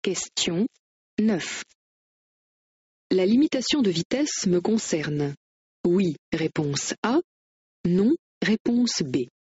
Question 9. La limitation de vitesse me concerne. Oui, réponse A. Non, réponse B.